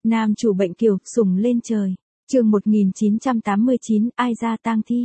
Nam chủ bệnh kiều, sủng lên trời. Chương 1989, ai ra tang thi.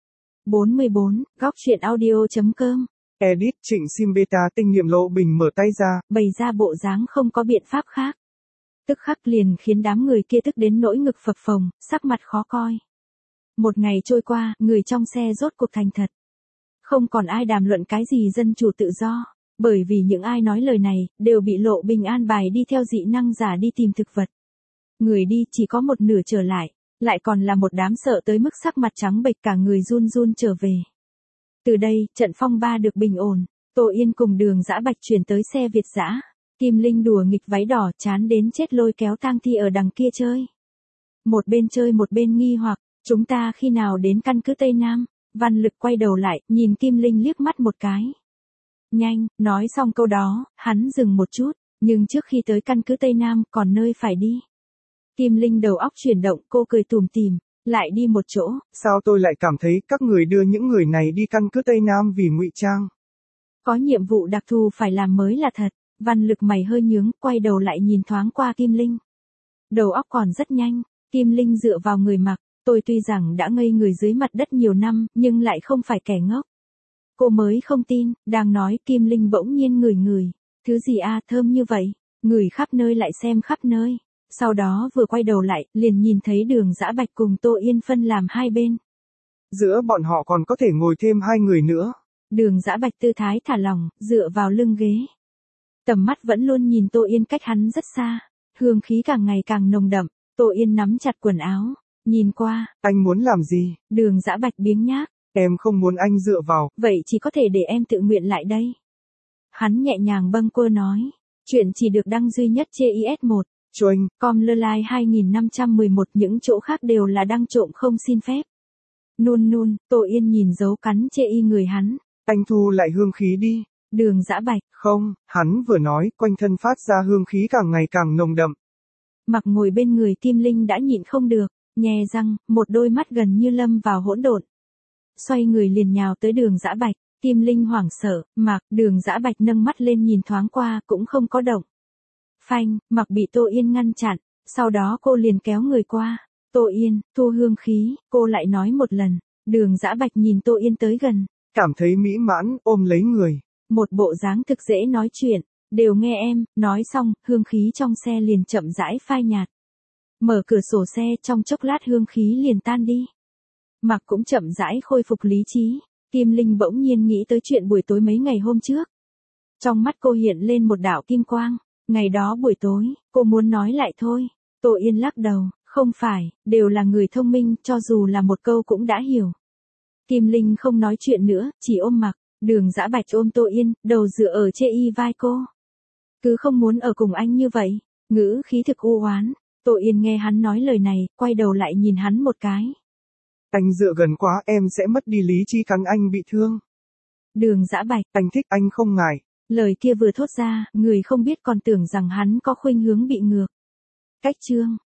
44, góc truyện audio.com. Edit Trịnh Sim Beta tinh nghiệm Lộ Bình mở tay ra, Bày ra bộ dáng không có biện pháp khác. Tức khắc liền khiến đám người kia tức đến nỗi ngực phập phồng, sắc mặt khó coi. Một ngày trôi qua, người trong xe rốt cuộc thành thật. Không còn ai đàm luận cái gì dân chủ tự do, bởi vì những ai nói lời này, đều bị Lộ Bình an bài đi theo dị năng giả đi tìm thực vật. Người đi chỉ có một nửa trở lại còn là một đám sợ tới mức sắc mặt trắng bệch cả người run run trở về. Từ đây, trận phong ba được bình ổn, Tô Yên cùng Đường Dã Bạch chuyển tới xe Việt dã. Kim Linh đùa nghịch váy đỏ chán đến chết lôi kéo tang thi ở đằng kia chơi. Một bên chơi một bên nghi hoặc, chúng ta khi nào đến căn cứ Tây Nam? Văn Lực quay đầu lại, nhìn Kim Linh liếc mắt một cái. Nhanh, nói xong câu đó, hắn dừng một chút, nhưng trước khi tới căn cứ Tây Nam còn nơi phải đi. Kim Linh đầu óc chuyển động, cô cười tủm tỉm, lại đi một chỗ. Sao tôi lại cảm thấy các người đưa những người này đi căn cứ Tây Nam vì ngụy trang? Có nhiệm vụ đặc thù phải làm mới là thật. Văn Lực mày hơi nhướng, quay đầu lại nhìn thoáng qua Kim Linh. Đầu óc còn rất nhanh, Kim Linh dựa vào người Mặc, tôi tuy rằng đã ngây người dưới mặt đất nhiều năm, nhưng lại không phải kẻ ngốc. Cô mới không tin, đang nói Kim Linh bỗng nhiên ngửi. Thứ gì a, thơm như vậy, ngửi khắp nơi lại xem khắp nơi. Sau đó vừa quay đầu lại, liền nhìn thấy Đường Dã Bạch cùng Tô Yên phân làm hai bên. Giữa bọn họ còn có thể ngồi thêm hai người nữa. Đường Dã Bạch tư thái thả lỏng, dựa vào lưng ghế. Tầm mắt vẫn luôn nhìn Tô Yên cách hắn rất xa, hương khí càng ngày càng nồng đậm. Tô Yên nắm chặt quần áo, nhìn qua. Anh muốn làm gì? Đường Dã Bạch biếng nhác. Em không muốn anh dựa vào. Vậy chỉ có thể để em tự nguyện lại đây. Hắn nhẹ nhàng bâng quơ nói. Chuyện chỉ được đăng duy nhất trên IS1. Choing. Com.Lelai 2511, những chỗ khác đều là đăng trộm không xin phép. Nun, Tô Yên nhìn dấu cắn chê y người hắn. Anh thu lại hương khí đi. Đường Dã Bạch. Không, hắn vừa nói, quanh thân phát ra hương khí càng ngày càng nồng đậm. Mặc ngồi bên người Kim Linh đã nhịn không được, nhè răng, một đôi mắt gần như lâm vào hỗn độn. Xoay người liền nhào tới Đường Dã Bạch, Kim Linh hoảng sợ, Mặc, Đường Dã Bạch nâng mắt lên nhìn thoáng qua cũng không có động. Phanh, Mặc bị Tô Yên ngăn chặn, sau đó cô liền kéo người qua. Tô Yên, thu hương khí, cô lại nói một lần. Đường Dã Bạch nhìn Tô Yên tới gần. Cảm thấy mỹ mãn, ôm lấy người. Một bộ dáng thực dễ nói chuyện, đều nghe em, nói xong, hương khí trong xe liền chậm rãi phai nhạt. Mở cửa sổ xe, trong chốc lát hương khí liền tan đi. Mặc cũng chậm rãi khôi phục lý trí. Kim Linh bỗng nhiên nghĩ tới chuyện buổi tối mấy ngày hôm trước. Trong mắt cô hiện lên một đạo kim quang. Ngày đó buổi tối, cô muốn nói lại thôi. Tô Yên lắc đầu, không phải, đều là người thông minh, cho dù là một câu cũng đã hiểu. Kim Linh không nói chuyện nữa, chỉ ôm Mặc. Đường Dã Bạch ôm Tô Yên, đầu dựa ở trên y vai cô. Cứ không muốn ở cùng anh như vậy, ngữ khí thực u oán. Tô Yên nghe hắn nói lời này, quay đầu lại nhìn hắn một cái. Anh dựa gần quá, em sẽ mất đi lý trí cắn anh bị thương. Đường Dã Bạch. Anh thích anh không ngại. Lời kia vừa thốt ra, người không biết còn tưởng rằng hắn có khuynh hướng bị ngược. Cách chương.